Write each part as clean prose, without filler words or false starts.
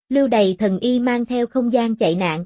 Lưu Đày thần y mang theo không gian chạy nạn.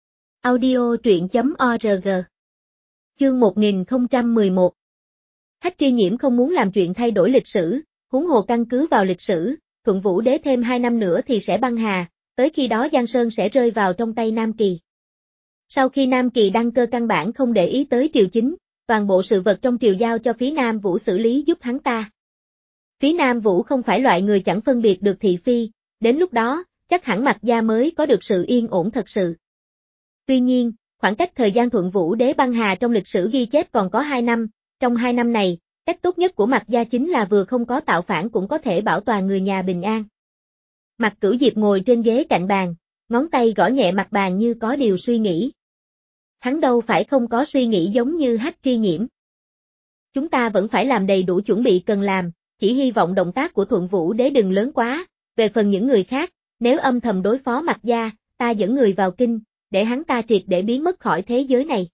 Audio truyện.org. Chương 1011. Hách Tri Nhiễm không muốn làm chuyện thay đổi lịch sử, huống hồ căn cứ vào lịch sử, Thuận Vũ Đế thêm 2 năm nữa thì sẽ băng hà, tới khi đó Giang Sơn sẽ rơi vào trong tay Nam Kỳ. Sau khi Nam Kỳ đăng cơ căn bản không để ý tới triều chính, toàn bộ sự vật trong triều giao cho phía Nam Vũ xử lý giúp hắn ta. Phía Nam Vũ không phải loại người chẳng phân biệt được thị phi, đến lúc đó, chắc hẳn Mạc gia mới có được sự yên ổn thật sự. Tuy nhiên, khoảng cách thời gian Thuận Vũ Đế băng hà trong lịch sử ghi chép còn có 2 năm, trong 2 năm này, cách tốt nhất của Mạc gia chính là vừa không có tạo phản cũng có thể bảo toàn người nhà bình an. Mạc Cửu Diệp ngồi trên ghế cạnh bàn, ngón tay gõ nhẹ mặt bàn như có điều suy nghĩ. Hắn đâu phải không có suy nghĩ giống như Hách Tri Nhiễm. Chúng ta vẫn phải làm đầy đủ chuẩn bị cần làm, chỉ hy vọng động tác của Thuận Vũ Đế đừng lớn quá, về phần những người khác, nếu âm thầm đối phó Mạc gia, ta dẫn người vào kinh, để hắn ta triệt để biến mất khỏi thế giới này.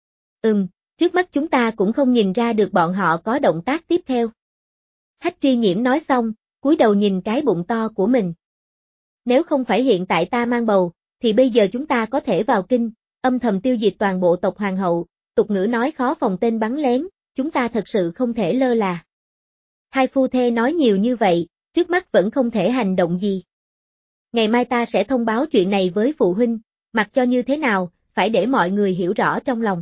Trước mắt chúng ta cũng không nhìn ra được bọn họ có động tác tiếp theo. Hách Tri Nhiễm nói xong, cúi đầu nhìn cái bụng to của mình. Nếu không phải hiện tại ta mang bầu, thì bây giờ chúng ta có thể vào kinh, âm thầm tiêu diệt toàn bộ tộc hoàng hậu, tục ngữ nói khó phòng tên bắn lén, chúng ta thật sự không thể lơ là. Hai phu thê nói nhiều như vậy, trước mắt vẫn không thể hành động gì. Ngày mai ta sẽ thông báo chuyện này với phụ huynh, mặc cho như thế nào, phải để mọi người hiểu rõ trong lòng.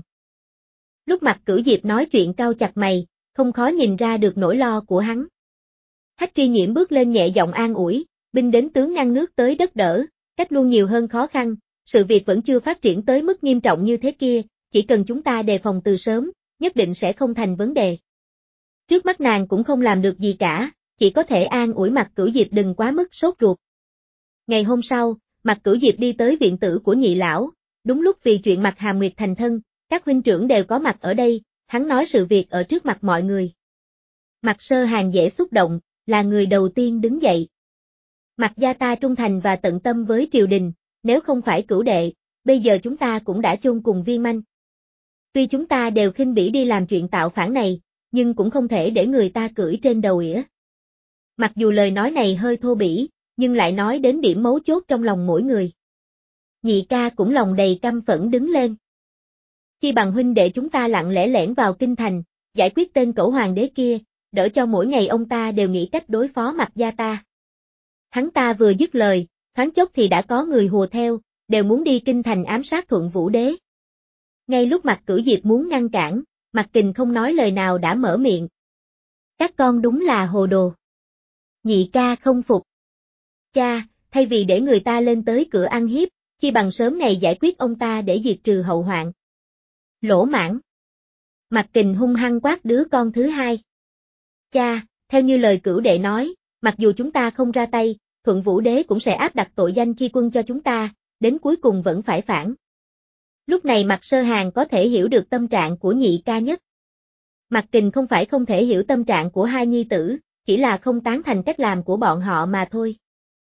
Lúc Mạc Cửu Diệp nói chuyện cau chặt mày, không khó nhìn ra được nỗi lo của hắn. Hách Tri Nhiễm bước lên nhẹ giọng an ủi, binh đến tướng ngăn nước tới đất đỡ, cách luôn nhiều hơn khó khăn, sự việc vẫn chưa phát triển tới mức nghiêm trọng như thế kia, chỉ cần chúng ta đề phòng từ sớm, nhất định sẽ không thành vấn đề. Trước mắt nàng cũng không làm được gì cả, chỉ có thể an ủi Mạc Cửu Diệp đừng quá mức sốt ruột. Ngày hôm sau, Mạc Cửu Diệp đi tới viện tử của nhị lão, đúng lúc vì chuyện Mạc Hàm Nguyệt thành thân, các huynh trưởng đều có mặt ở đây, hắn nói sự việc ở trước mặt mọi người. Mạc Sơ Hàn dễ xúc động, là người đầu tiên đứng dậy. Mạc gia ta trung thành và tận tâm với triều đình, nếu không phải cửu đệ, bây giờ chúng ta cũng đã chôn cùng Viên Manh. Tuy chúng ta đều khinh bỉ đi làm chuyện tạo phản này, nhưng cũng không thể để người ta cưỡi trên đầu ỉa. Mặc dù lời nói này hơi thô bỉ, nhưng lại nói đến điểm mấu chốt trong lòng mỗi người. Nhị ca cũng lòng đầy căm phẫn đứng lên. Chi bằng huynh đệ chúng ta lặng lẽ lẻn vào kinh thành, giải quyết tên cẩu hoàng đế kia, đỡ cho mỗi ngày ông ta đều nghĩ cách đối phó Mạc gia ta. Hắn ta vừa dứt lời, thoáng chốc thì đã có người hùa theo, đều muốn đi kinh thành ám sát Thuận Vũ Đế. Ngay lúc Mạc Cửu Diệp muốn ngăn cản, Mạc Kình không nói lời nào đã mở miệng. Các con đúng là hồ đồ. Nhị ca không phục. Cha, thay vì để người ta lên tới cửa ăn hiếp, chi bằng sớm ngày giải quyết ông ta để diệt trừ hậu hoạn. Lỗ mãng. Mạc Kình hung hăng quát đứa con thứ hai. Cha, theo như lời cửu đệ nói, mặc dù chúng ta không ra tay, Thuận Vũ Đế cũng sẽ áp đặt tội danh khi quân cho chúng ta, đến cuối cùng vẫn phải phản. Lúc này Mạc Sơ Hàn có thể hiểu được tâm trạng của nhị ca nhất. Mạc Kình không phải không thể hiểu tâm trạng của hai nhi tử, chỉ là không tán thành cách làm của bọn họ mà thôi.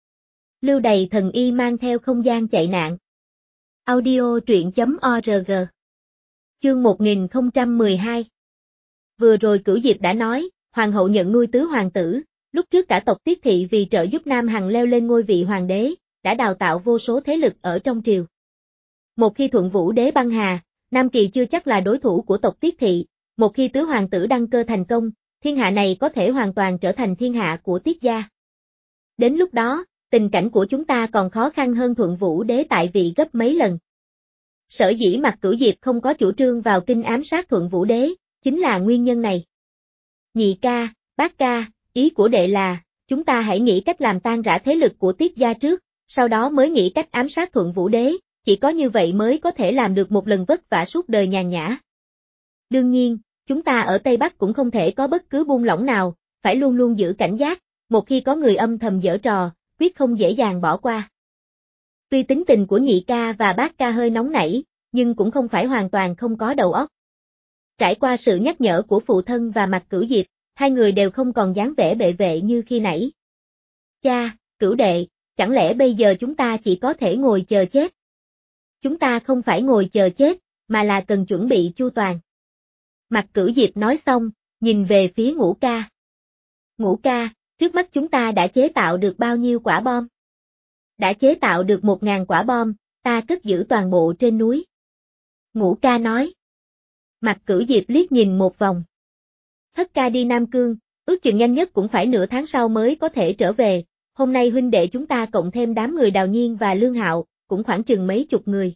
Lưu Đày thần y mang theo không gian chạy nạn. Audio truyện.org. Chương 1012. Vừa rồi Cửu Diệp đã nói, hoàng hậu nhận nuôi tứ hoàng tử, lúc trước cả tộc Tiết Thị vì trợ giúp Nam Hằng leo lên ngôi vị hoàng đế, đã đào tạo vô số thế lực ở trong triều. Một khi Thuận Vũ Đế băng hà, Nam Kỳ chưa chắc là đối thủ của tộc Tiết Thị, một khi tứ hoàng tử đăng cơ thành công, thiên hạ này có thể hoàn toàn trở thành thiên hạ của Tiết gia. Đến lúc đó, tình cảnh của chúng ta còn khó khăn hơn Thuận Vũ Đế tại vị gấp mấy lần. Sở dĩ Mạc Cửu Diệp không có chủ trương vào kinh ám sát Thuận Vũ Đế, chính là nguyên nhân này. Nhị ca, bác ca, ý của đệ là, chúng ta hãy nghĩ cách làm tan rã thế lực của Tiết gia trước, sau đó mới nghĩ cách ám sát Thuận Vũ Đế, chỉ có như vậy mới có thể làm được một lần vất vả suốt đời nhàn nhã. Đương nhiên, chúng ta ở Tây Bắc cũng không thể có bất cứ buông lỏng nào, phải luôn luôn giữ cảnh giác, một khi có người âm thầm giở trò, quyết không dễ dàng bỏ qua. Tuy tính tình của nhị ca và bác ca hơi nóng nảy, nhưng cũng không phải hoàn toàn không có đầu óc. Trải qua sự nhắc nhở của phụ thân và Mạc Cửu Diệp, hai người đều không còn dáng vẻ bệ vệ như khi nãy. Cha, Cửu đệ, chẳng lẽ bây giờ chúng ta chỉ có thể ngồi chờ chết? Chúng ta không phải ngồi chờ chết, mà là cần chuẩn bị chu toàn. Mạc Cửu Diệp nói xong, nhìn về phía Ngũ ca. Ngũ ca, trước mắt chúng ta đã chế tạo được bao nhiêu quả bom? Đã chế tạo được 1.000 quả bom, ta cất giữ toàn bộ trên núi. Ngũ ca nói. Mạc Cửu Diệp liếc nhìn một vòng. Thất ca đi Nam Cương, ước chừng nhanh nhất cũng phải nửa tháng sau mới có thể trở về, hôm nay huynh đệ chúng ta cộng thêm đám người Đào Nhiên và Lương Hạo, cũng khoảng chừng mấy chục người.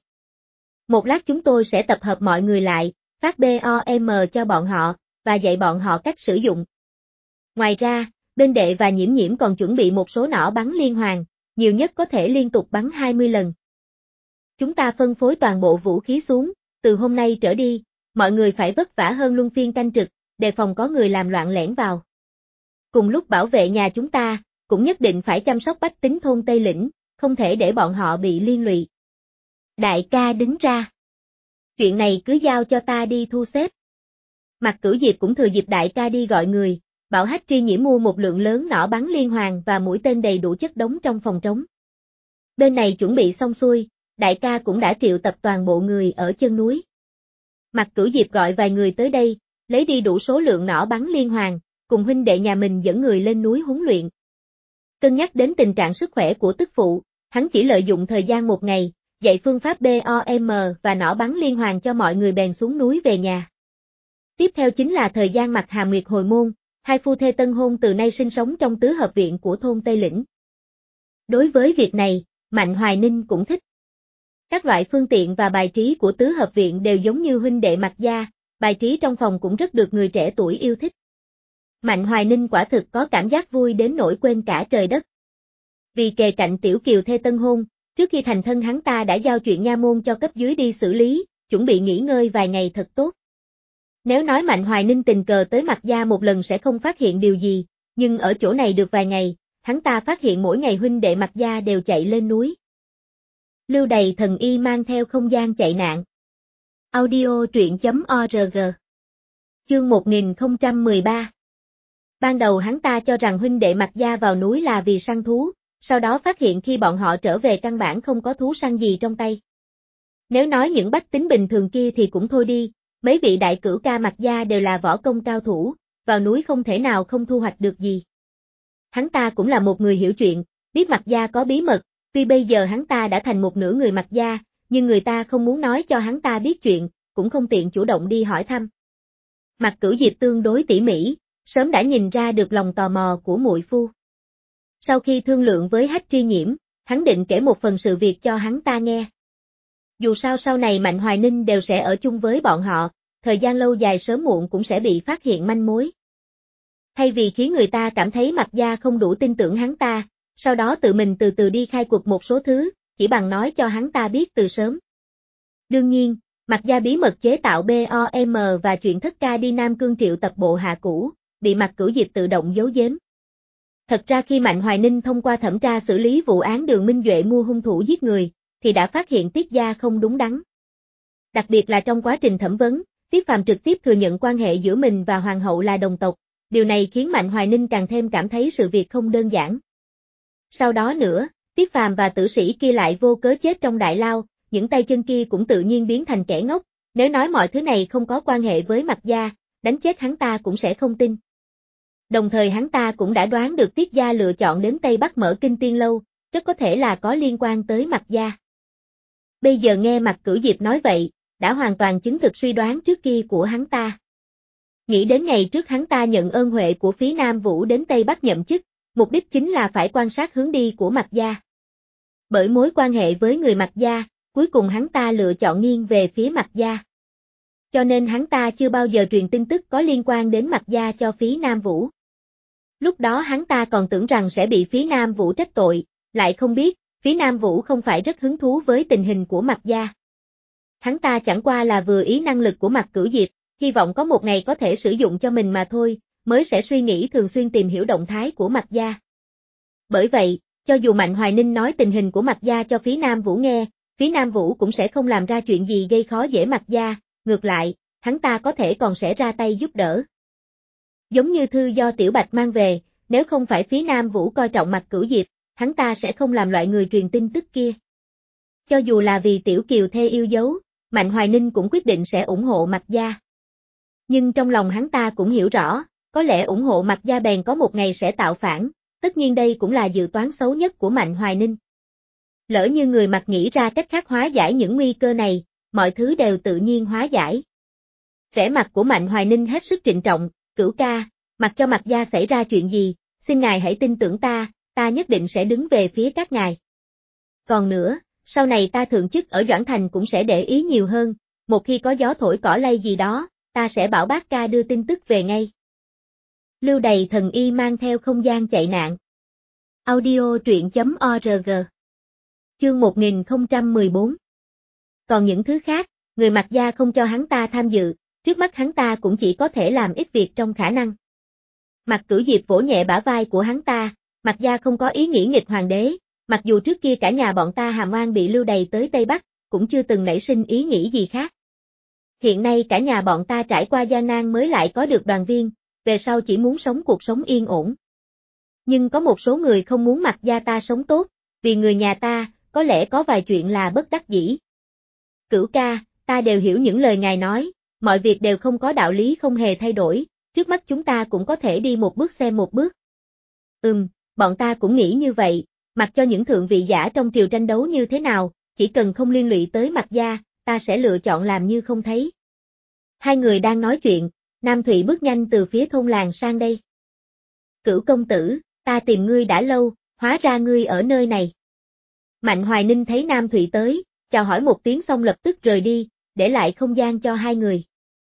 Một lát chúng tôi sẽ tập hợp mọi người lại, phát BOM cho bọn họ, và dạy bọn họ cách sử dụng. Ngoài ra, bên đệ và Nhiễm Nhiễm còn chuẩn bị một số nỏ bắn liên hoàn, nhiều nhất có thể liên tục bắn 20 lần. Chúng ta phân phối toàn bộ vũ khí xuống, từ hôm nay trở đi, mọi người phải vất vả hơn luân phiên canh trực, đề phòng có người làm loạn lẻn vào. Cùng lúc bảo vệ nhà chúng ta, cũng nhất định phải chăm sóc bách tính thôn Tây Lĩnh, không thể để bọn họ bị liên lụy. Đại ca đứng ra. Chuyện này cứ giao cho ta đi thu xếp. Mạc Cửu Diệp cũng thừa dịp đại ca đi gọi người, bảo Hách Tri Nhiễm mua một lượng lớn nỏ bắn liên hoàn và mũi tên đầy đủ chất đống trong phòng trống. Bên này chuẩn bị xong xuôi, đại ca cũng đã triệu tập toàn bộ người ở chân núi. Mạc Cửu Diệp gọi vài người tới đây, lấy đi đủ số lượng nỏ bắn liên hoàn, cùng huynh đệ nhà mình dẫn người lên núi huấn luyện. Cân nhắc đến tình trạng sức khỏe của tức phụ, hắn chỉ lợi dụng thời gian một ngày, dạy phương pháp BOM và nỏ bắn liên hoàn cho mọi người bèn xuống núi về nhà. Tiếp theo chính là thời gian Mạc Hà Nguyệt hồi môn, hai phu thê tân hôn từ nay sinh sống trong tứ hợp viện của thôn Tây Lĩnh. Đối với việc này, Mạnh Hoài Ninh cũng thích. Các loại phương tiện và bài trí của tứ hợp viện đều giống như huynh đệ Mạc gia, bài trí trong phòng cũng rất được người trẻ tuổi yêu thích. Mạnh Hoài Ninh quả thực có cảm giác vui đến nỗi quên cả trời đất. Vì kề cạnh tiểu kiều thê tân hôn, trước khi thành thân hắn ta đã giao chuyện nha môn cho cấp dưới đi xử lý, chuẩn bị nghỉ ngơi vài ngày thật tốt. Nếu nói Mạnh Hoài Ninh tình cờ tới Mạc gia một lần sẽ không phát hiện điều gì, nhưng ở chỗ này được vài ngày, hắn ta phát hiện mỗi ngày huynh đệ Mạc gia đều chạy lên núi. Lưu Đầy Thần Y mang theo không gian chạy nạn. Audio truyện.org. Chương 1013. Ban đầu hắn ta cho rằng huynh đệ Mạc gia vào núi là vì săn thú, sau đó phát hiện khi bọn họ trở về căn bản không có thú săn gì trong tay. Nếu nói những bách tính bình thường kia thì cũng thôi đi, mấy vị đại cửu ca Mạc gia đều là võ công cao thủ, vào núi không thể nào không thu hoạch được gì. Hắn ta cũng là một người hiểu chuyện, biết Mạc gia có bí mật, tuy bây giờ hắn ta đã thành một nửa người Mạc gia, nhưng người ta không muốn nói cho hắn ta biết chuyện, cũng không tiện chủ động đi hỏi thăm. Mạc Cửu Diệp tương đối tỉ mỉ, sớm đã nhìn ra được lòng tò mò của muội phu. Sau khi thương lượng với Hách Tri Nhiễm, hắn định kể một phần sự việc cho hắn ta nghe. Dù sao sau này Mạnh Hoài Ninh đều sẽ ở chung với bọn họ, thời gian lâu dài sớm muộn cũng sẽ bị phát hiện manh mối. Thay vì khiến người ta cảm thấy Mạc gia không đủ tin tưởng hắn ta, sau đó tự mình từ từ đi khai quật một số thứ, chỉ bằng nói cho hắn ta biết từ sớm. Đương nhiên, Mạc gia bí mật chế tạo BOM và chuyện thất ca đi Nam Cương triệu tập bộ hạ cũ, bị Mạc Cửu Diệp tự động giấu giếm. Thật ra khi Mạnh Hoài Ninh thông qua thẩm tra xử lý vụ án Đường Minh Duệ mua hung thủ giết người, thì đã phát hiện Tiết gia không đúng đắn. Đặc biệt là trong quá trình thẩm vấn, Tiết Phàm trực tiếp thừa nhận quan hệ giữa mình và Hoàng hậu là đồng tộc, điều này khiến Mạnh Hoài Ninh càng thêm cảm thấy sự việc không đơn giản. Sau đó nữa, Tiết Phàm và tử sĩ kia lại vô cớ chết trong đại lao, những tay chân kia cũng tự nhiên biến thành kẻ ngốc, nếu nói mọi thứ này không có quan hệ với Mạc gia, đánh chết hắn ta cũng sẽ không tin. Đồng thời hắn ta cũng đã đoán được Tiết gia lựa chọn đến Tây Bắc mở Kinh Tiên Lâu, rất có thể là có liên quan tới Mạc gia. Bây giờ nghe Mạc Cửu Diệp nói vậy, đã hoàn toàn chứng thực suy đoán trước kia của hắn ta. Nghĩ đến ngày trước hắn ta nhận ơn huệ của Phí Nam Vũ đến Tây Bắc nhậm chức, mục đích chính là phải quan sát hướng đi của Mạc gia. Bởi mối quan hệ với người Mạc gia, cuối cùng hắn ta lựa chọn nghiêng về phía Mạc gia. Cho nên hắn ta chưa bao giờ truyền tin tức có liên quan đến Mạc gia cho Phí Nam Vũ. Lúc đó hắn ta còn tưởng rằng sẽ bị Phí Nam Vũ trách tội, lại không biết, Phí Nam Vũ không phải rất hứng thú với tình hình của Mạc gia. Hắn ta chẳng qua là vừa ý năng lực của Mạc Cửu Diệp, hy vọng có một ngày có thể sử dụng cho mình mà thôi, mới sẽ suy nghĩ thường xuyên tìm hiểu động thái của Mạc gia. Bởi vậy, cho dù Mạnh Hoài Ninh nói tình hình của Mạc gia cho Phí Nam Vũ nghe, Phí Nam Vũ cũng sẽ không làm ra chuyện gì gây khó dễ Mạc gia, ngược lại, hắn ta có thể còn sẽ ra tay giúp đỡ. Giống như thư do Tiểu Bạch mang về, nếu không phải Phí Nam Vũ coi trọng Mạc Cửu Diệp, hắn ta sẽ không làm loại người truyền tin tức kia. Cho dù là vì Tiểu Kiều thê yêu dấu, Mạnh Hoài Ninh cũng quyết định sẽ ủng hộ Mạc gia. Nhưng trong lòng hắn ta cũng hiểu rõ, có lẽ ủng hộ Mạc gia bèn có một ngày sẽ tạo phản, tất nhiên đây cũng là dự toán xấu nhất của Mạnh Hoài Ninh. Lỡ như người Mặt nghĩ ra cách khác hóa giải những nguy cơ này, mọi thứ đều tự nhiên hóa giải. Vẻ mặt của Mạnh Hoài Ninh hết sức trịnh trọng, Cửu ca, mặc cho Mạc gia xảy ra chuyện gì, xin ngài hãy tin tưởng ta nhất định sẽ đứng về phía các ngài. Còn nữa, sau này ta thượng chức ở Doãn Thành cũng sẽ để ý nhiều hơn, một khi có gió thổi cỏ lay gì đó, ta sẽ bảo bác ca đưa tin tức về ngay. Lưu Đầy Thần Y mang theo không gian chạy nạn. Audio truyện.org. Chương 1014. Còn những thứ khác, người Mạc gia không cho hắn ta tham dự, trước mắt hắn ta cũng chỉ có thể làm ít việc trong khả năng. Mạc Cửu Diệp vỗ nhẹ bả vai của hắn ta, Mạc gia không có ý nghĩ nghịch hoàng đế, mặc dù trước kia cả nhà bọn ta hàm oan bị lưu đày tới Tây Bắc, cũng chưa từng nảy sinh ý nghĩ gì khác. Hiện nay cả nhà bọn ta trải qua gian nan mới lại có được đoàn viên, về sau chỉ muốn sống cuộc sống yên ổn. Nhưng có một số người không muốn Mạc gia ta sống tốt, vì người nhà ta, có lẽ có vài chuyện là bất đắc dĩ. Cửu ca, ta đều hiểu những lời ngài nói, mọi việc đều không có đạo lý không hề thay đổi, trước mắt chúng ta cũng có thể đi một bước xem một bước. Bọn ta cũng nghĩ như vậy, mặc cho những thượng vị giả trong triều tranh đấu như thế nào, chỉ cần không liên lụy tới Mạc gia, ta sẽ lựa chọn làm như không thấy. Hai người đang nói chuyện, Nam Thụy bước nhanh từ phía thôn làng sang đây. Cửu công tử, ta tìm ngươi đã lâu, hóa ra ngươi ở nơi này. Mạnh Hoài Ninh thấy Nam Thụy tới, chào hỏi một tiếng xong lập tức rời đi, để lại không gian cho hai người.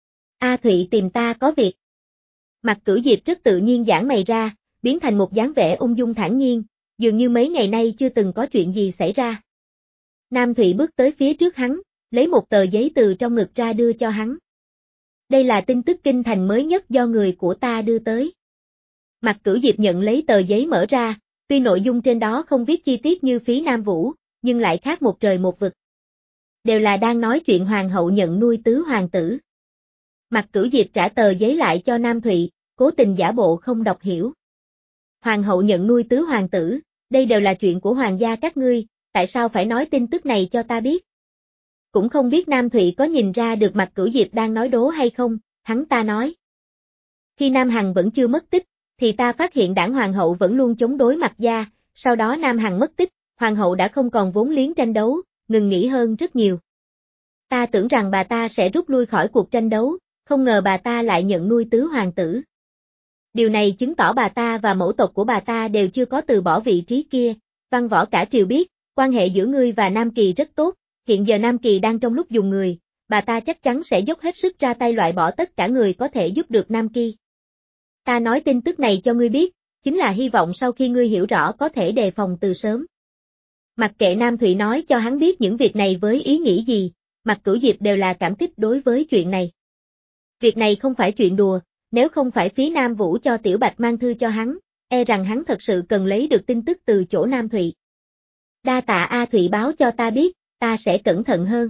A Thụy tìm ta có việc. Mặt Cửu Diệp rất tự nhiên giãn mày ra, biến thành một dáng vẻ ung dung thản nhiên, dường như mấy ngày nay chưa từng có chuyện gì xảy ra. Nam Thụy bước tới phía trước hắn, lấy một tờ giấy từ trong ngực ra đưa cho hắn. Đây là tin tức kinh thành mới nhất do người của ta đưa tới. Mặt Cửu Diệp nhận lấy tờ giấy mở ra, tuy nội dung trên đó không viết chi tiết như Phí Nam Vũ, nhưng lại khác một trời một vực. Đều là đang nói chuyện hoàng hậu nhận nuôi tứ hoàng tử. Mặt Cửu Diệp trả tờ giấy lại cho Nam Thụy, cố tình giả bộ không đọc hiểu. Hoàng hậu nhận nuôi tứ hoàng tử, đây đều là chuyện của hoàng gia các ngươi, tại sao phải nói tin tức này cho ta biết? Cũng không biết Nam Thụy có nhìn ra được Mặt Cửu Diệp đang nói đố hay không, hắn ta nói. Khi Nam Hằng vẫn chưa mất tích, thì ta phát hiện đảng hoàng hậu vẫn luôn chống đối Mạc gia, sau đó Nam Hằng mất tích, hoàng hậu đã không còn vốn liếng tranh đấu, ngừng nghỉ hơn rất nhiều. Ta tưởng rằng bà ta sẽ rút lui khỏi cuộc tranh đấu, không ngờ bà ta lại nhận nuôi tứ hoàng tử. Điều này chứng tỏ bà ta và mẫu tộc của bà ta đều chưa có từ bỏ vị trí kia, văn võ cả triều biết, quan hệ giữa ngươi và Nam Kỳ rất tốt, hiện giờ Nam Kỳ đang trong lúc dùng người, bà ta chắc chắn sẽ dốc hết sức ra tay loại bỏ tất cả người có thể giúp được Nam Kỳ. Ta nói tin tức này cho ngươi biết, chính là hy vọng sau khi ngươi hiểu rõ có thể đề phòng từ sớm. Mặc kệ Nam Thụy nói cho hắn biết những việc này với ý nghĩ gì, Mạc Cửu Diệp đều là cảm kích đối với chuyện này. Việc này không phải chuyện đùa, nếu không phải Phí Nam Vũ cho Tiểu Bạch mang thư cho hắn, e rằng hắn thật sự cần lấy được tin tức từ chỗ Nam Thụy. Đa tạ A Thụy báo cho ta biết, ta sẽ cẩn thận hơn.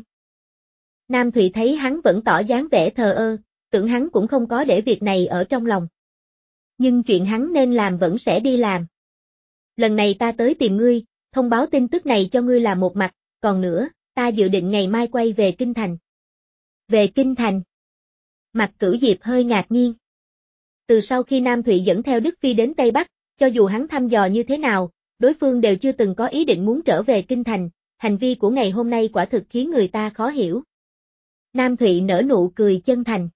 Nam Thụy thấy hắn vẫn tỏ dáng vẻ thờ ơ, tưởng hắn cũng không có để việc này ở trong lòng. Nhưng chuyện hắn nên làm vẫn sẽ đi làm. Lần này ta tới tìm ngươi, thông báo tin tức này cho ngươi là một mặt, còn nữa, ta dự định ngày mai quay về Kinh Thành. Về Kinh Thành? Mạc Cửu Diệp hơi ngạc nhiên. Từ sau khi Nam Thụy dẫn theo Đức Phi đến Tây Bắc, cho dù hắn thăm dò như thế nào, đối phương đều chưa từng có ý định muốn trở về Kinh Thành, hành vi của ngày hôm nay quả thực khiến người ta khó hiểu. Nam Thụy nở nụ cười chân thành.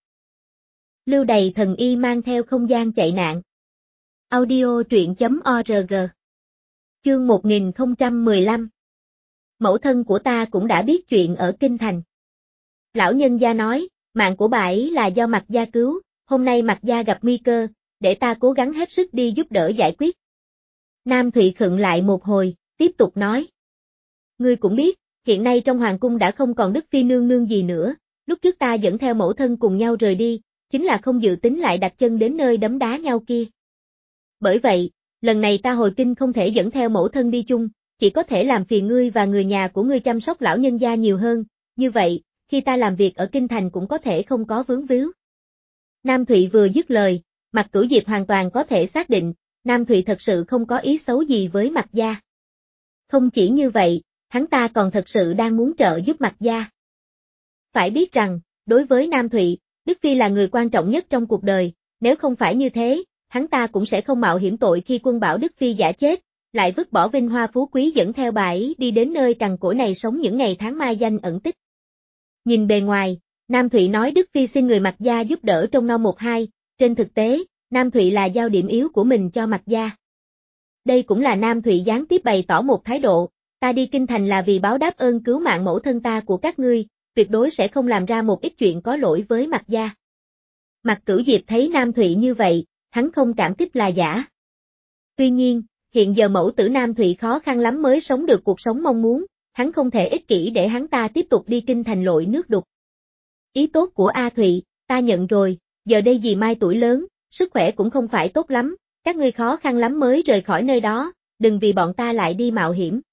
Lưu Đầy Thần Y mang theo không gian chạy nạn. Audio truyện.org. Chương 1015. Mẫu thân của ta cũng đã biết chuyện ở Kinh Thành. Lão nhân gia nói, mạng của bà ấy là do Mạc gia cứu, hôm nay Mạc gia gặp nguy cơ, để ta cố gắng hết sức đi giúp đỡ giải quyết. Nam Thụy khựng lại một hồi, tiếp tục nói. Ngươi cũng biết, hiện nay trong hoàng cung đã không còn Đức Phi nương nương gì nữa, lúc trước ta dẫn theo mẫu thân cùng nhau rời đi, chính là không dự tính lại đặt chân đến nơi đấm đá nhau kia. Bởi vậy, lần này ta hồi kinh không thể dẫn theo mẫu thân đi chung, chỉ có thể làm phiền ngươi và người nhà của ngươi chăm sóc lão nhân gia nhiều hơn, như vậy, khi ta làm việc ở Kinh Thành cũng có thể không có vướng víu. Nam Thụy vừa dứt lời, Mạc Cửu Diệp hoàn toàn có thể xác định, Nam Thụy thật sự không có ý xấu gì với Mạc gia. Không chỉ như vậy, hắn ta còn thật sự đang muốn trợ giúp Mạc gia. Phải biết rằng, đối với Nam Thụy, Đức Phi là người quan trọng nhất trong cuộc đời, nếu không phải như thế, hắn ta cũng sẽ không mạo hiểm tội khi quân bảo Đức Phi giả chết, lại vứt bỏ vinh hoa phú quý dẫn theo bà ấy đi đến nơi cằn cỗi này sống những ngày tháng mai danh ẩn tích. Nhìn bề ngoài, Nam Thụy nói Đức Phi xin người Mạc Gia giúp đỡ trông nom một hai, trên thực tế, Nam Thụy là giao điểm yếu của mình cho Mạc Gia. Đây cũng là Nam Thụy gián tiếp bày tỏ một thái độ, ta đi kinh thành là vì báo đáp ơn cứu mạng mẫu thân ta của các ngươi, tuyệt đối sẽ không làm ra một ít chuyện có lỗi với Mạc Gia. Mạc Cửu Diệp thấy Nam Thụy như vậy, hắn không cảm kích là giả. Tuy nhiên, hiện giờ mẫu tử Nam Thụy khó khăn lắm mới sống được cuộc sống mong muốn, hắn không thể ích kỷ để hắn ta tiếp tục đi kinh thành lội nước đục. Ý tốt của A Thụy, ta nhận rồi, giờ đây dì Mai tuổi lớn, sức khỏe cũng không phải tốt lắm, các ngươi khó khăn lắm mới rời khỏi nơi đó, đừng vì bọn ta lại đi mạo hiểm.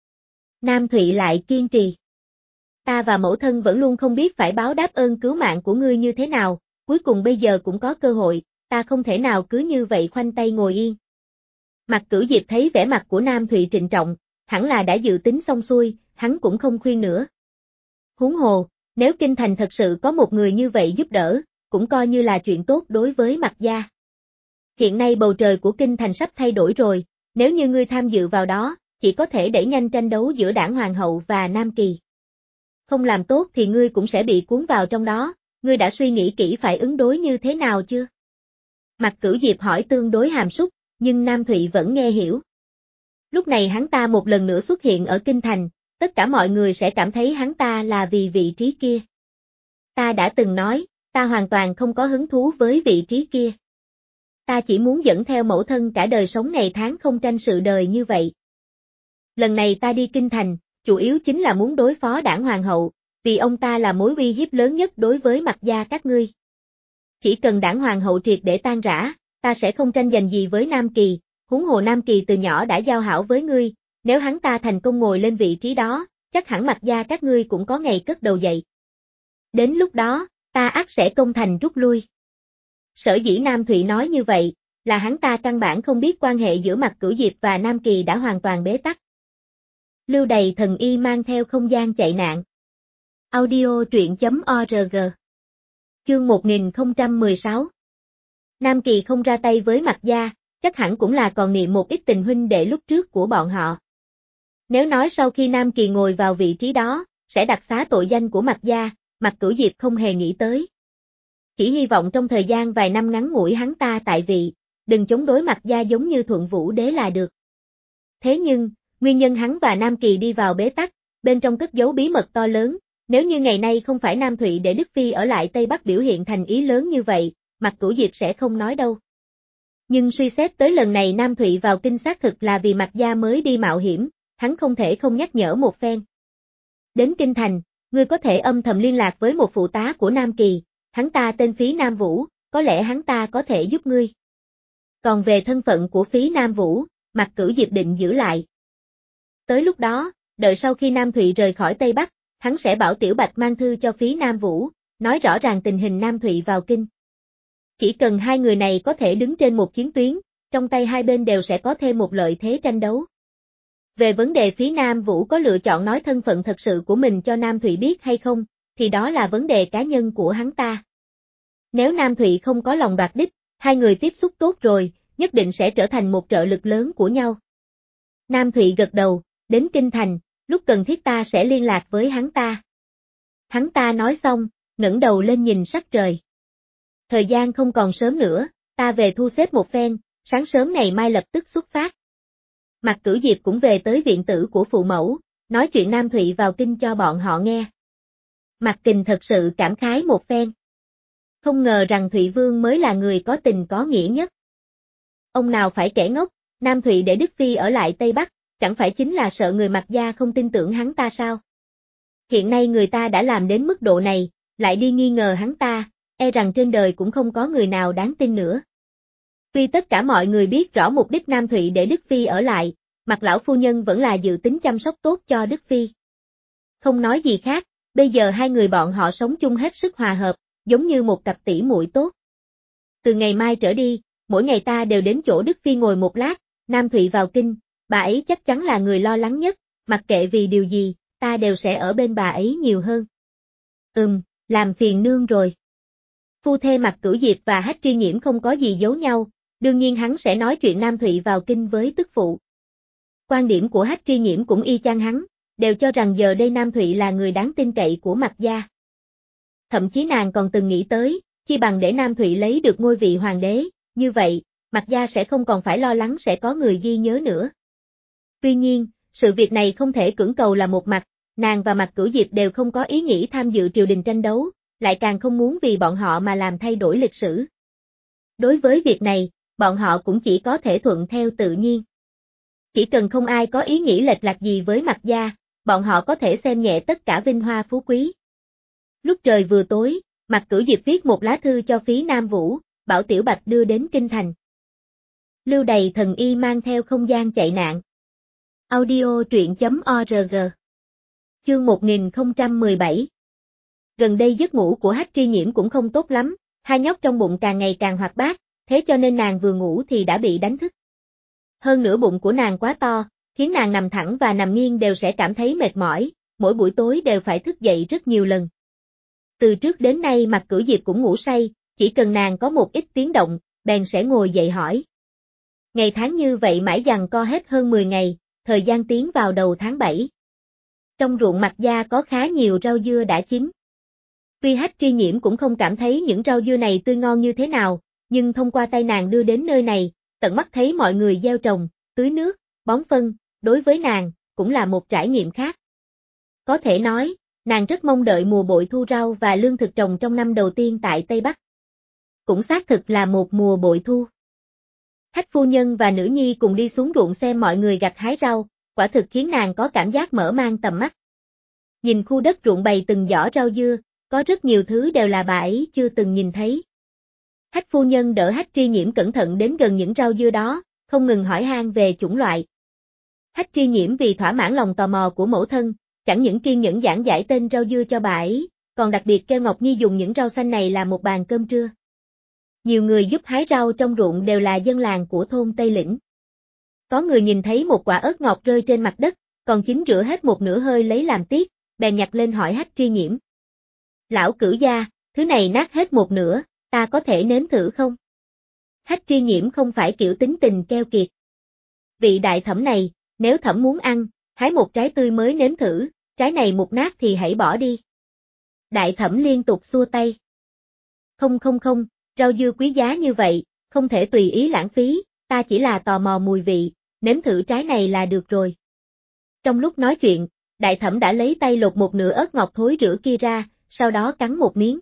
Nam Thụy lại kiên trì. Ta và mẫu thân vẫn luôn không biết phải báo đáp ơn cứu mạng của ngươi như thế nào, cuối cùng bây giờ cũng có cơ hội, ta không thể nào cứ như vậy khoanh tay ngồi yên. Mạc Cửu Diệp thấy vẻ mặt của Nam Thụy trịnh trọng, hẳn là đã dự tính xong xuôi, hắn cũng không khuyên nữa. Huống hồ, nếu kinh thành thật sự có một người như vậy giúp đỡ, cũng coi như là chuyện tốt đối với Mạc Gia. Hiện nay bầu trời của kinh thành sắp thay đổi rồi, nếu như ngươi tham dự vào đó, chỉ có thể đẩy nhanh tranh đấu giữa đảng Hoàng hậu và Nam Kỳ. Không làm tốt thì ngươi cũng sẽ bị cuốn vào trong đó, ngươi đã suy nghĩ kỹ phải ứng đối như thế nào chưa? Mạc Cửu Diệp hỏi tương đối hàm súc, nhưng Nam Thụy vẫn nghe hiểu. Lúc này hắn ta một lần nữa xuất hiện ở kinh thành, tất cả mọi người sẽ cảm thấy hắn ta là vì vị trí kia. Ta đã từng nói, ta hoàn toàn không có hứng thú với vị trí kia. Ta chỉ muốn dẫn theo mẫu thân cả đời sống ngày tháng không tranh sự đời như vậy. Lần này ta đi kinh thành, chủ yếu chính là muốn đối phó đảng Hoàng hậu, vì ông ta là mối uy hiếp lớn nhất đối với Mạc Gia các ngươi. Chỉ cần đảng Hoàng hậu triệt để tan rã, ta sẽ không tranh giành gì với Nam Kỳ, huống hồ Nam Kỳ từ nhỏ đã giao hảo với ngươi, nếu hắn ta thành công ngồi lên vị trí đó, chắc hẳn Mạc Gia các ngươi cũng có ngày cất đầu dậy. Đến lúc đó, ta ắt sẽ công thành rút lui. Sở dĩ Nam Thụy nói như vậy, là hắn ta căn bản không biết quan hệ giữa Mạc Cửu Diệp và Nam Kỳ đã hoàn toàn bế tắc. Lưu Đầy Thần Y mang theo không gian chạy nạn. Audio truyện.org. Chương 1016. Nam Kỳ không ra tay với Mạc Gia, chắc hẳn cũng là còn niệm một ít tình huynh đệ lúc trước của bọn họ. Nếu nói sau khi Nam Kỳ ngồi vào vị trí đó, sẽ đặc xá tội danh của Mạc Gia, Mạc Cửu Diệp không hề nghĩ tới. Chỉ hy vọng trong thời gian vài năm ngắn ngủi hắn ta tại vị, đừng chống đối Mạc Gia giống như Thuận Vũ Đế là được. Thế nhưng, nguyên nhân hắn và Nam Kỳ đi vào bế tắc, bên trong cất giấu bí mật to lớn, nếu như ngày nay không phải Nam Thụy để Đức Phi ở lại Tây Bắc biểu hiện thành ý lớn như vậy, Mạc Cửu Diệp sẽ không nói đâu. Nhưng suy xét tới lần này Nam Thụy vào kinh xác thực là vì Mạc Gia mới đi mạo hiểm, hắn không thể không nhắc nhở một phen. Đến kinh thành, ngươi có thể âm thầm liên lạc với một phụ tá của Nam Kỳ, hắn ta tên Phí Nam Vũ, có lẽ hắn ta có thể giúp ngươi. Còn về thân phận của Phí Nam Vũ, Mạc Cửu Diệp định giữ lại. Tới lúc đó, đợi sau khi Nam Thụy rời khỏi Tây Bắc, hắn sẽ bảo Tiểu Bạch mang thư cho Phí Nam Vũ, nói rõ ràng tình hình Nam Thụy vào kinh. Chỉ cần hai người này có thể đứng trên một chiến tuyến, trong tay hai bên đều sẽ có thêm một lợi thế tranh đấu. Về vấn đề Phí Nam Vũ có lựa chọn nói thân phận thật sự của mình cho Nam Thụy biết hay không, thì đó là vấn đề cá nhân của hắn ta. Nếu Nam Thụy không có lòng đoạt đích, hai người tiếp xúc tốt rồi, nhất định sẽ trở thành một trợ lực lớn của nhau. Nam Thụy gật đầu, đến kinh thành, lúc cần thiết ta sẽ liên lạc với hắn ta. Hắn ta nói xong, ngẩng đầu lên nhìn sắc trời. Thời gian không còn sớm nữa, ta về thu xếp một phen, sáng sớm ngày mai lập tức xuất phát. Mạc Cửu Diệp cũng về tới viện tử của phụ mẫu, nói chuyện Nam Thụy vào kinh cho bọn họ nghe. Mạc Kình thật sự cảm khái một phen. Không ngờ rằng Thụy Vương mới là người có tình có nghĩa nhất. Ông nào phải kẻ ngốc, Nam Thụy để Đức Phi ở lại Tây Bắc, chẳng phải chính là sợ người Mạc Gia không tin tưởng hắn ta sao? Hiện nay người ta đã làm đến mức độ này, lại đi nghi ngờ hắn ta, e rằng trên đời cũng không có người nào đáng tin nữa. Tuy tất cả mọi người biết rõ mục đích Nam Thụy để Đức Phi ở lại, Mạc lão phu nhân vẫn là dự tính chăm sóc tốt cho Đức Phi. Không nói gì khác, bây giờ hai người bọn họ sống chung hết sức hòa hợp, giống như một cặp tỷ muội tốt. Từ ngày mai trở đi, mỗi ngày ta đều đến chỗ Đức Phi ngồi một lát, Nam Thụy vào kinh, bà ấy chắc chắn là người lo lắng nhất, mặc kệ vì điều gì, ta đều sẽ ở bên bà ấy nhiều hơn. Làm phiền nương rồi. Phu thê Mạc Cửu Diệp và Hách Tri Nhiễm không có gì giấu nhau, đương nhiên hắn sẽ nói chuyện Nam Thụy vào kinh với tức phụ. Quan điểm của Hách Tri Nhiễm cũng y chang hắn, đều cho rằng giờ đây Nam Thụy là người đáng tin cậy của Mạc gia. Thậm chí nàng còn từng nghĩ tới, chi bằng để Nam Thụy lấy được ngôi vị hoàng đế, như vậy, Mạc gia sẽ không còn phải lo lắng sẽ có người ghi nhớ nữa. Tuy nhiên, sự việc này không thể cưỡng cầu là một mặt, nàng và Mạc Cửu Diệp đều không có ý nghĩ tham dự triều đình tranh đấu, lại càng không muốn vì bọn họ mà làm thay đổi lịch sử. Đối với việc này, bọn họ cũng chỉ có thể thuận theo tự nhiên. Chỉ cần không ai có ý nghĩ lệch lạc gì với Mạc gia, bọn họ có thể xem nhẹ tất cả vinh hoa phú quý. Lúc trời vừa tối, Mạc Cửu Diệp viết một lá thư cho phí Nam Vũ, bảo Tiểu Bạch đưa đến kinh thành. Lưu Đày thần y mang theo không gian chạy nạn. Audio truyện.org. Chương 1017. Gần đây giấc ngủ của Hách Tri Nhiễm cũng không tốt lắm, hai nhóc trong bụng càng ngày càng hoạt bát, thế cho nên nàng vừa ngủ thì đã bị đánh thức. Hơn nữa bụng của nàng quá to, khiến nàng nằm thẳng và nằm nghiêng đều sẽ cảm thấy mệt mỏi, mỗi buổi tối đều phải thức dậy rất nhiều lần. Từ trước đến nay Mạc Cửu Diệp cũng ngủ say, chỉ cần nàng có một ít tiếng động, bèn sẽ ngồi dậy hỏi. Ngày tháng như vậy mãi dằng co hết hơn 10 ngày, thời gian tiến vào đầu tháng 7. Trong ruộng Mạc gia có khá nhiều rau dưa đã chín. Tuy Hách Tri Nhiễm cũng không cảm thấy những rau dưa này tươi ngon như thế nào, nhưng thông qua tay nàng đưa đến nơi này, tận mắt thấy mọi người gieo trồng, tưới nước, bón phân, đối với nàng, cũng là một trải nghiệm khác. Có thể nói, nàng rất mong đợi mùa bội thu rau và lương thực trồng trong năm đầu tiên tại Tây Bắc. Cũng xác thực là một mùa bội thu. Hách phu nhân và nữ nhi cùng đi xuống ruộng xem mọi người gặt hái rau, quả thực khiến nàng có cảm giác mở mang tầm mắt. Nhìn khu đất ruộng bày từng giỏ rau dưa, có rất nhiều thứ đều là bà ấy chưa từng nhìn thấy. Hách phu nhân đỡ Hách Tri Nhiễm cẩn thận đến gần những rau dưa đó, không ngừng hỏi han về chủng loại. Hách Tri Nhiễm vì thỏa mãn lòng tò mò của mẫu thân, chẳng những kiên nhẫn giảng giải tên rau dưa cho bà ấy, còn đặc biệt kêu Ngọc Nhi dùng những rau xanh này làm một bàn cơm trưa. Nhiều người giúp hái rau trong ruộng đều là dân làng của thôn Tây Lĩnh. Có người nhìn thấy một quả ớt ngọt rơi trên mặt đất, còn chín rửa hết một nửa hơi lấy làm tiếc, bèn nhặt lên hỏi Hách Tri Nhiễm. Lão Cửu gia, thứ này nát hết một nửa, ta có thể nếm thử không? Hách Tri Nhiễm không phải kiểu tính tình keo kiệt. Vị đại thẩm này, nếu thẩm muốn ăn, hái một trái tươi mới nếm thử, trái này mục nát thì hãy bỏ đi. Đại thẩm liên tục xua tay. Không, rau dưa quý giá như vậy, không thể tùy ý lãng phí, ta chỉ là tò mò mùi vị, nếm thử trái này là được rồi. Trong lúc nói chuyện, đại thẩm đã lấy tay lột một nửa ớt ngọt thối rữa kia ra, sau đó cắn một miếng.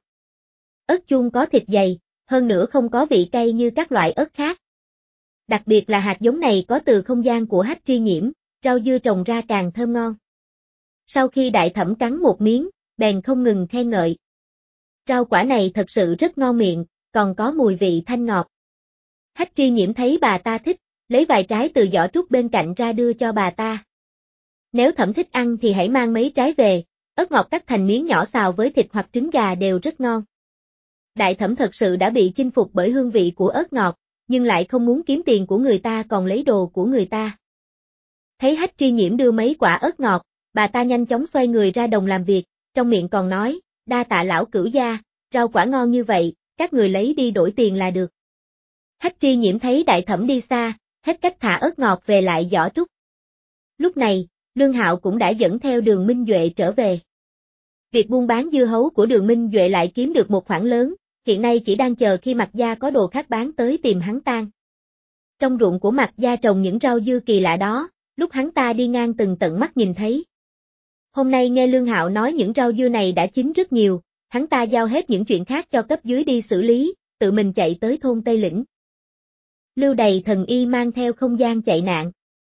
Ớt chuông có thịt dày, hơn nữa không có vị cay như các loại ớt khác. Đặc biệt là hạt giống này có từ không gian của Hách Tri Nhiễm, rau dưa trồng ra càng thơm ngon. Sau khi đại thẩm cắn một miếng, bèn không ngừng khen ngợi. Rau quả này thật sự rất ngon miệng, còn có mùi vị thanh ngọt. Hách Tri Nhiễm thấy bà ta thích, lấy vài trái từ giỏ trúc bên cạnh ra đưa cho bà ta. Nếu thẩm thích ăn thì hãy mang mấy trái về, ớt ngọt cắt thành miếng nhỏ xào với thịt hoặc trứng gà đều rất ngon. Đại thẩm thật sự đã bị chinh phục bởi hương vị của ớt ngọt, nhưng lại không muốn kiếm tiền của người ta còn lấy đồ của người ta. Thấy Hách Tri Nhiễm đưa mấy quả ớt ngọt, bà ta nhanh chóng xoay người ra đồng làm việc, trong miệng còn nói, đa tạ lão Cửu gia, rau quả ngon như vậy, các người lấy đi đổi tiền là được. Hách Tri Nhiễm thấy đại thẩm đi xa, hết cách thả ớt ngọt về lại giỏ trúc. Lúc này, Lương Hạo cũng đã dẫn theo Đường Minh Duệ trở về. Việc buôn bán dưa hấu của Đường Minh Duệ lại kiếm được một khoản lớn, hiện nay chỉ đang chờ khi Mạc gia có đồ khác bán tới tìm hắn tan. Trong ruộng của Mạc gia trồng những rau dưa kỳ lạ đó, lúc hắn ta đi ngang từng tận mắt nhìn thấy. Hôm nay nghe Lương Hạo nói những rau dưa này đã chín rất nhiều, hắn ta giao hết những chuyện khác cho cấp dưới đi xử lý, tự mình chạy tới thôn Tây Lĩnh. Lưu Đày thần y mang theo không gian chạy nạn.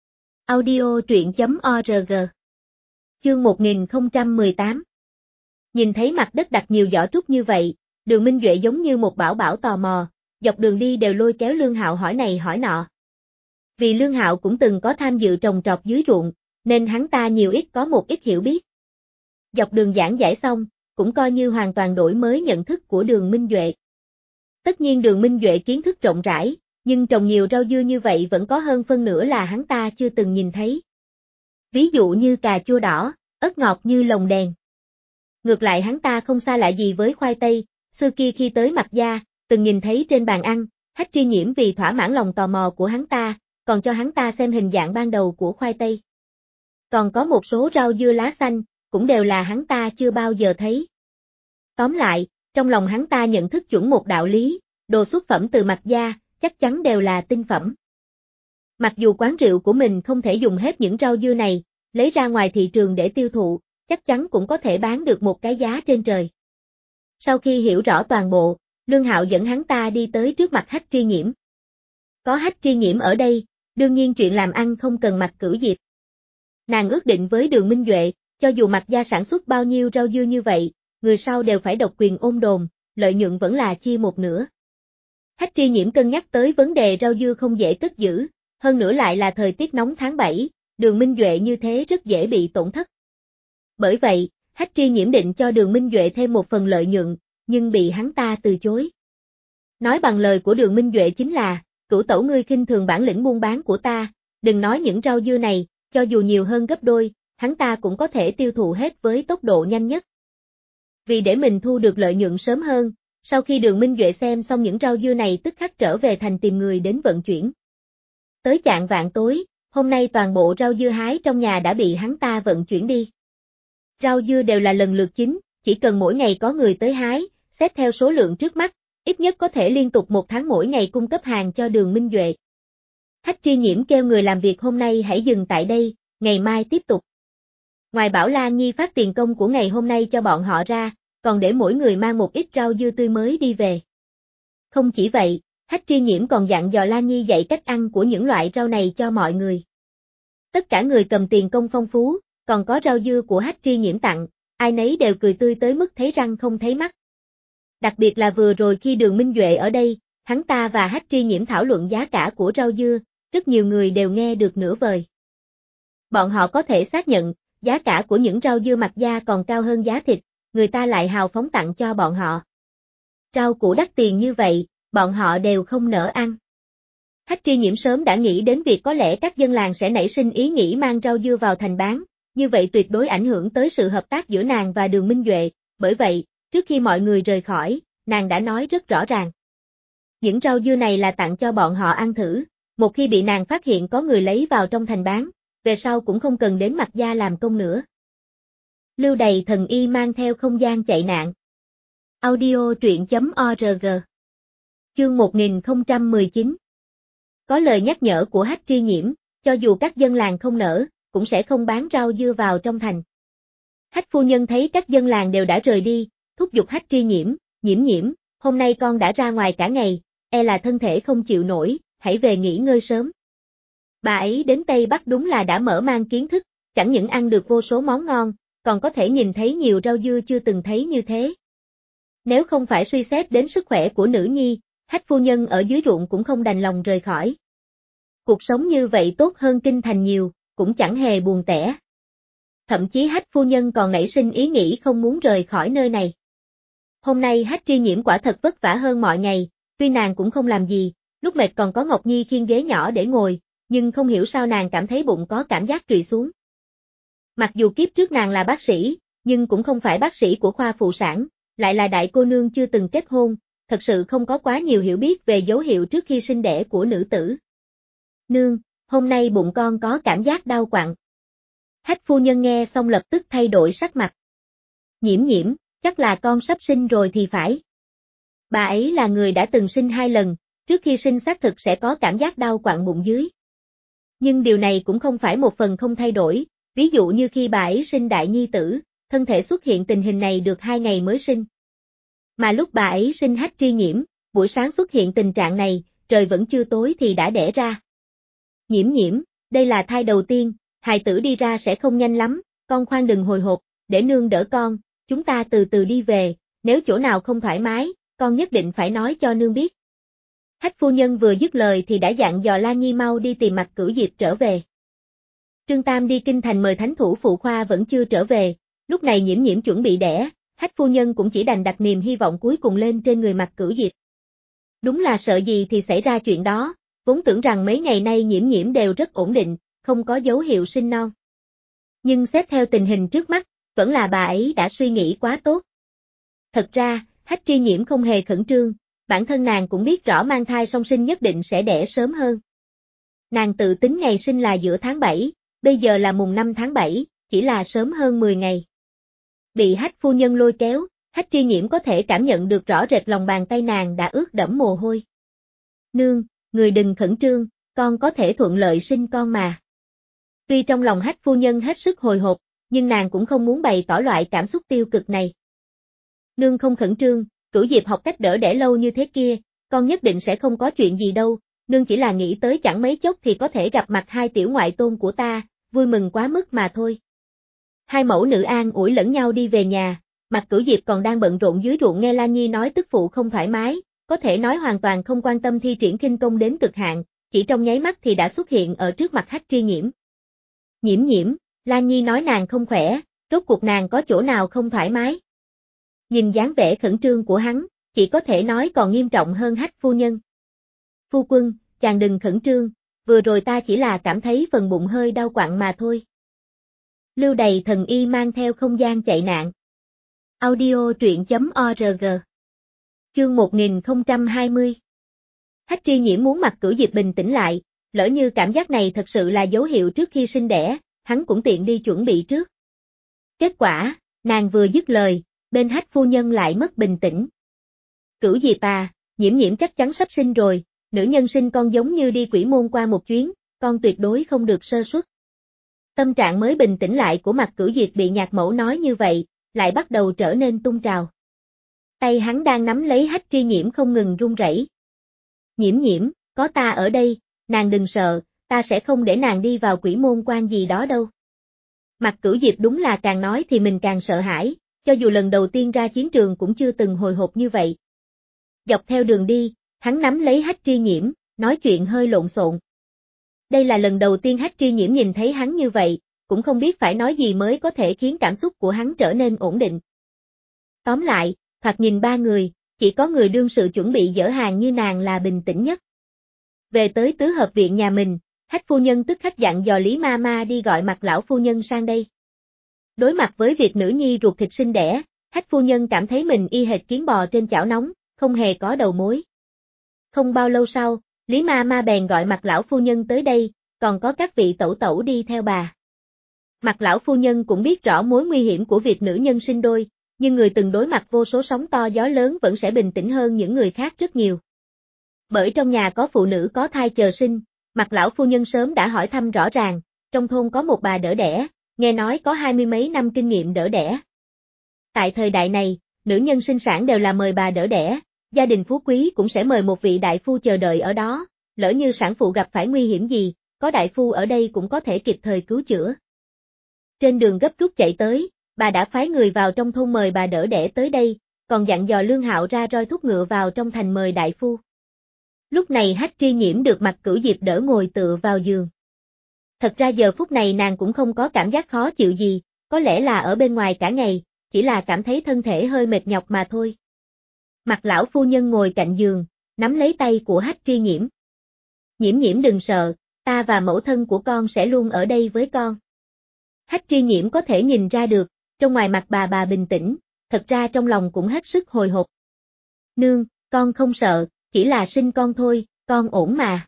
Audio truyện.org. Chương 1018. Nhìn thấy mặt đất đặt nhiều giỏ trúc như vậy, Đường Minh Duệ giống như một bảo bảo tò mò, dọc đường đi đều lôi kéo Lương Hạo hỏi này hỏi nọ. Vì Lương Hạo cũng từng có tham dự trồng trọt dưới ruộng, nên hắn ta nhiều ít có một ít hiểu biết. Dọc đường giảng giải xong, cũng coi như hoàn toàn đổi mới nhận thức của Đường Minh Duệ. Tất nhiên Đường Minh Duệ kiến thức rộng rãi, nhưng trồng nhiều rau dưa như vậy vẫn có hơn phân nửa là hắn ta chưa từng nhìn thấy. Ví dụ như cà chua đỏ, ớt ngọt như lồng đèn. Ngược lại hắn ta không xa lạ gì với khoai tây, xưa kia khi tới Mạc gia, từng nhìn thấy trên bàn ăn, Hách Tri Nhiễm vì thỏa mãn lòng tò mò của hắn ta, còn cho hắn ta xem hình dạng ban đầu của khoai tây. Còn có một số rau dưa lá xanh, cũng đều là hắn ta chưa bao giờ thấy. Tóm lại, trong lòng hắn ta nhận thức chuẩn một đạo lý, đồ xuất phẩm từ Mạc gia, chắc chắn đều là tinh phẩm. Mặc dù quán rượu của mình không thể dùng hết những rau dưa này, lấy ra ngoài thị trường để tiêu thụ, chắc chắn cũng có thể bán được một cái giá trên trời. Sau khi hiểu rõ toàn bộ, Lương Hạo dẫn hắn ta đi tới trước mặt Hách Tri Nhiễm. Có Hách Tri Nhiễm ở đây, đương nhiên chuyện làm ăn không cần Mạc Cửu Diệp. Nàng ước định với Đường Minh Duệ, cho dù Mạc gia sản xuất bao nhiêu rau dưa như vậy, người sau đều phải độc quyền ôm đồm, lợi nhuận vẫn là chia một nửa. Hách Tri Nhiễm cân nhắc tới vấn đề rau dưa không dễ cất giữ, hơn nữa lại là thời tiết nóng tháng 7, Đường Minh Duệ như thế rất dễ bị tổn thất. Bởi vậy, Hách Tri Nhiễm định cho Đường Minh Duệ thêm một phần lợi nhuận, nhưng bị hắn ta từ chối. Nói bằng lời của Đường Minh Duệ chính là, Cửu tẩu ngươi khinh thường bản lĩnh buôn bán của ta, đừng nói những rau dưa này, cho dù nhiều hơn gấp đôi, hắn ta cũng có thể tiêu thụ hết với tốc độ nhanh nhất. Vì để mình thu được lợi nhuận sớm hơn, sau khi Đường Minh Duệ xem xong những rau dưa này tức khắc trở về thành tìm người đến vận chuyển. Tới chạng vạng tối, hôm nay toàn bộ rau dưa hái trong nhà đã bị hắn ta vận chuyển đi. Rau dưa đều là lần lượt chín, chỉ cần mỗi ngày có người tới hái, xét theo số lượng trước mắt, ít nhất có thể liên tục 1 tháng mỗi ngày cung cấp hàng cho Đường Minh Duệ. Hách Tri Nhiễm kêu người làm việc hôm nay hãy dừng tại đây, ngày mai tiếp tục. Ngoài bảo Lan Nhi phát tiền công của ngày hôm nay cho bọn họ ra, còn để mỗi người mang một ít rau dưa tươi mới đi về. Không chỉ vậy, Hách Tri Nhiễm còn dặn dò Lan Nhi dạy cách ăn của những loại rau này cho mọi người. Tất cả người cầm tiền công phong phú, còn có rau dưa của Hách Tri Nhiễm tặng, ai nấy đều cười tươi tới mức thấy răng không thấy mắt. Đặc biệt là vừa rồi khi Đường Minh Duệ ở đây, hắn ta và Hách Tri Nhiễm thảo luận giá cả của rau dưa, rất nhiều người đều nghe được nửa vời. Bọn họ có thể xác nhận, giá cả của những rau dưa Mạc gia còn cao hơn giá thịt, người ta lại hào phóng tặng cho bọn họ. Rau củ đắt tiền như vậy, bọn họ đều không nỡ ăn. Hách Tri Nhiễm sớm đã nghĩ đến việc có lẽ các dân làng sẽ nảy sinh ý nghĩ mang rau dưa vào thành bán, như vậy tuyệt đối ảnh hưởng tới sự hợp tác giữa nàng và Đường Minh Duệ, bởi vậy, trước khi mọi người rời khỏi, nàng đã nói rất rõ ràng. Những rau dưa này là tặng cho bọn họ ăn thử, một khi bị nàng phát hiện có người lấy vào trong thành bán, về sau cũng không cần đến Mạc gia làm công nữa. Lưu Đày thần y mang theo không gian chạy nạn. Audio truyện.org. Chương 1019. Có lời nhắc nhở của Hách Tri Nhiễm, cho dù các dân làng không nỡ, cũng sẽ không bán rau dưa vào trong thành. Hách phu nhân thấy các dân làng đều đã rời đi, thúc giục Hách Tri Nhiễm, Nhiễm, hôm nay con đã ra ngoài cả ngày, e là thân thể không chịu nổi, hãy về nghỉ ngơi sớm. Bà ấy đến Tây Bắc đúng là đã mở mang kiến thức, chẳng những ăn được vô số món ngon, còn có thể nhìn thấy nhiều rau dưa chưa từng thấy như thế. Nếu không phải suy xét đến sức khỏe của nữ nhi, Hách phu nhân ở dưới ruộng cũng không đành lòng rời khỏi. Cuộc sống như vậy tốt hơn kinh thành nhiều, cũng chẳng hề buồn tẻ. Thậm chí Hách phu nhân còn nảy sinh ý nghĩ không muốn rời khỏi nơi này. Hôm nay Hách Tri Nhiễm quả thật vất vả hơn mọi ngày, tuy nàng cũng không làm gì, lúc mệt còn có Ngọc Nhi khiêng ghế nhỏ để ngồi, nhưng không hiểu sao nàng cảm thấy bụng có cảm giác trụy xuống. Mặc dù kiếp trước nàng là bác sĩ, nhưng cũng không phải bác sĩ của khoa phụ sản, lại là đại cô nương chưa từng kết hôn, thật sự không có quá nhiều hiểu biết về dấu hiệu trước khi sinh đẻ của nữ tử. Nương, hôm nay bụng con có cảm giác đau quặn. Hách phu nhân nghe xong lập tức thay đổi sắc mặt. Nhiễm, chắc là con sắp sinh rồi thì phải. Bà ấy là người đã từng sinh 2 lần, trước khi sinh xác thực sẽ có cảm giác đau quặn bụng dưới. Nhưng điều này cũng không phải một phần không thay đổi, ví dụ như khi bà ấy sinh đại nhi tử, thân thể xuất hiện tình hình này được 2 ngày mới sinh. Mà lúc bà ấy sinh Hách Tri Nhiễm, buổi sáng xuất hiện tình trạng này, trời vẫn chưa tối thì đã đẻ ra. Nhiễm, đây là thai đầu tiên, hài tử đi ra sẽ không nhanh lắm, con khoan đừng hồi hộp, để nương đỡ con, chúng ta từ từ đi về, nếu chỗ nào không thoải mái, con nhất định phải nói cho nương biết. Hách phu nhân vừa dứt lời thì đã dặn dò Lan Nhi mau đi tìm Mạc Cửu Diệp trở về. Trương Tam đi kinh thành mời thánh thủ phụ khoa vẫn chưa trở về, lúc này Nhiễm chuẩn bị đẻ, Hách phu nhân cũng chỉ đành đặt niềm hy vọng cuối cùng lên trên người Mạc Cửu Diệp. Đúng là sợ gì thì xảy ra chuyện đó, vốn tưởng rằng mấy ngày nay Nhiễm đều rất ổn định, không có dấu hiệu sinh non. Nhưng xét theo tình hình trước mắt, vẫn là bà ấy đã suy nghĩ quá tốt. Thật ra, Hách Tri Nhiễm không hề khẩn trương, bản thân nàng cũng biết rõ mang thai song sinh nhất định sẽ đẻ sớm hơn. Nàng tự tính ngày sinh là giữa tháng 7, bây giờ là mùng 5 tháng 7, chỉ là sớm hơn 10 ngày. Bị Hách phu nhân lôi kéo, Hách Tri Nhiễm có thể cảm nhận được rõ rệt lòng bàn tay nàng đã ướt đẫm mồ hôi. Nương, người đừng khẩn trương, con có thể thuận lợi sinh con mà. Tuy trong lòng Hách phu nhân hết sức hồi hộp, nhưng nàng cũng không muốn bày tỏ loại cảm xúc tiêu cực này. Nương không khẩn trương, Cửu Diệp học cách đỡ đẻ lâu như thế kia, con nhất định sẽ không có chuyện gì đâu, nương chỉ là nghĩ tới chẳng mấy chốc thì có thể gặp mặt hai tiểu ngoại tôn của ta, vui mừng quá mức mà thôi. Hai mẫu nữ an ủi lẫn nhau đi về nhà, Mạc Cửu Diệp còn đang bận rộn dưới ruộng nghe Lan Nhi nói tức phụ không thoải mái, có thể nói hoàn toàn không quan tâm thi triển khinh công đến cực hạn, chỉ trong nháy mắt thì đã xuất hiện ở trước mặt Hách Tri Nhiễm. Nhiễm nhiễm, Lan Nhi nói nàng không khỏe, rốt cuộc nàng có chỗ nào không thoải mái. Nhìn dáng vẻ khẩn trương của hắn, chỉ có thể nói còn nghiêm trọng hơn Hách phu nhân. Phu quân, chàng đừng khẩn trương, vừa rồi ta chỉ là cảm thấy phần bụng hơi đau quặn mà thôi. Lưu Đầy Thần Y mang theo không gian chạy nạn. Audio truyện.org. Chương 1020. Hách Tri Nhiễm muốn Mạc Cửu Diệp bình tĩnh lại, lỡ như cảm giác này thật sự là dấu hiệu trước khi sinh đẻ, hắn cũng tiện đi chuẩn bị trước. Kết quả, nàng vừa dứt lời, bên Hách phu nhân lại mất bình tĩnh. Cửu Diệp à, Nhiễm nhiễm chắc chắn sắp sinh rồi, nữ nhân sinh con giống như đi quỷ môn qua một chuyến, con tuyệt đối không được sơ suất. Tâm trạng mới bình tĩnh lại của Mạc Cửu Diệp bị nhạc mẫu nói như vậy, lại bắt đầu trở nên tung trào. Tay hắn đang nắm lấy Hách Tri Nhiễm không ngừng run rẩy. Nhiễm nhiễm, có ta ở đây, nàng đừng sợ, ta sẽ không để nàng đi vào quỷ môn quan gì đó đâu. Mạc Cửu Diệp đúng là càng nói thì mình càng sợ hãi, cho dù lần đầu tiên ra chiến trường cũng chưa từng hồi hộp như vậy. Dọc theo đường đi, hắn nắm lấy Hách Tri Nhiễm, nói chuyện hơi lộn xộn. Đây là lần đầu tiên Hách Tri Nhiễm nhìn thấy hắn như vậy, cũng không biết phải nói gì mới có thể khiến cảm xúc của hắn trở nên ổn định. Tóm lại, thoạt nhìn ba người, chỉ có người đương sự chuẩn bị dỡ hàng như nàng là bình tĩnh nhất. Về tới tứ hợp viện nhà mình, Hách phu nhân tức khắc dặn dò Lý Ma Ma đi gọi Mạc lão phu nhân sang đây. Đối mặt với việc nữ nhi ruột thịt sinh đẻ, Hách phu nhân cảm thấy mình y hệt kiến bò trên chảo nóng, không hề có đầu mối. Không bao lâu sau, Lý Ma Ma bèn gọi Mạc lão phu nhân tới đây, còn có các vị tẩu tẩu đi theo bà. Mạc lão phu nhân cũng biết rõ mối nguy hiểm của việc nữ nhân sinh đôi, nhưng người từng đối mặt vô số sóng to gió lớn vẫn sẽ bình tĩnh hơn những người khác rất nhiều. Bởi trong nhà có phụ nữ có thai chờ sinh, Mạc lão phu nhân sớm đã hỏi thăm rõ ràng, trong thôn có một bà đỡ đẻ, nghe nói có 20 mấy năm kinh nghiệm đỡ đẻ. Tại thời đại này, nữ nhân sinh sản đều là mời bà đỡ đẻ, gia đình phú quý cũng sẽ mời một vị đại phu chờ đợi ở đó, lỡ như sản phụ gặp phải nguy hiểm gì, có đại phu ở đây cũng có thể kịp thời cứu chữa. Trên đường gấp rút chạy tới, bà đã phái người vào trong thôn mời bà đỡ đẻ tới đây, còn dặn dò Lương Hạo ra roi thúc ngựa vào trong thành mời đại phu. Lúc này Hách Tri Nhiễm được Mạc Cửu Diệp đỡ ngồi tựa vào giường. Thật ra giờ phút này nàng cũng không có cảm giác khó chịu gì, có lẽ là ở bên ngoài cả ngày, chỉ là cảm thấy thân thể hơi mệt nhọc mà thôi. Mạc lão phu nhân ngồi cạnh giường, nắm lấy tay của Hách Tri Nhiễm. Nhiễm nhiễm đừng sợ, ta và mẫu thân của con sẽ luôn ở đây với con. Hách Tri Nhiễm có thể nhìn ra được, trong ngoài mặt bà bình tĩnh, thật ra trong lòng cũng hết sức hồi hộp. Nương, con không sợ, chỉ là sinh con thôi, con ổn mà.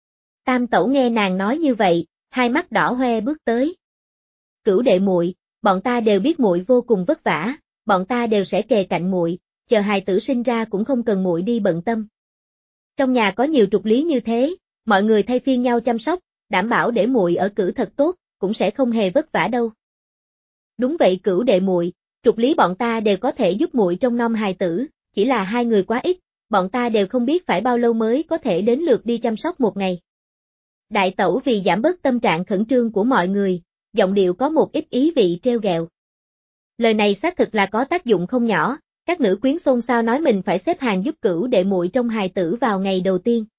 Tam tẩu nghe nàng nói như vậy, hai mắt đỏ hoe bước tới. Cửu đệ muội, bọn ta đều biết muội vô cùng vất vả, bọn ta đều sẽ kề cạnh muội, chờ hài tử sinh ra cũng không cần muội đi bận tâm. Trong nhà có nhiều trục lý như thế, mọi người thay phiên nhau chăm sóc, đảm bảo để muội ở cử thật tốt, cũng sẽ không hề vất vả đâu. Đúng vậy Cửu đệ muội, trục lý bọn ta đều có thể giúp muội trông nom hài tử, chỉ là hai người quá ít, bọn ta đều không biết phải bao lâu mới có thể đến lượt đi chăm sóc một ngày. Đại tẩu vì giảm bớt tâm trạng khẩn trương của mọi người, giọng điệu có một ít ý vị trêu ghẹo. Lời này xác thực là có tác dụng không nhỏ, các nữ quyến xôn xao nói mình phải xếp hàng giúp Cửu đệ muội trong hài tử vào ngày đầu tiên.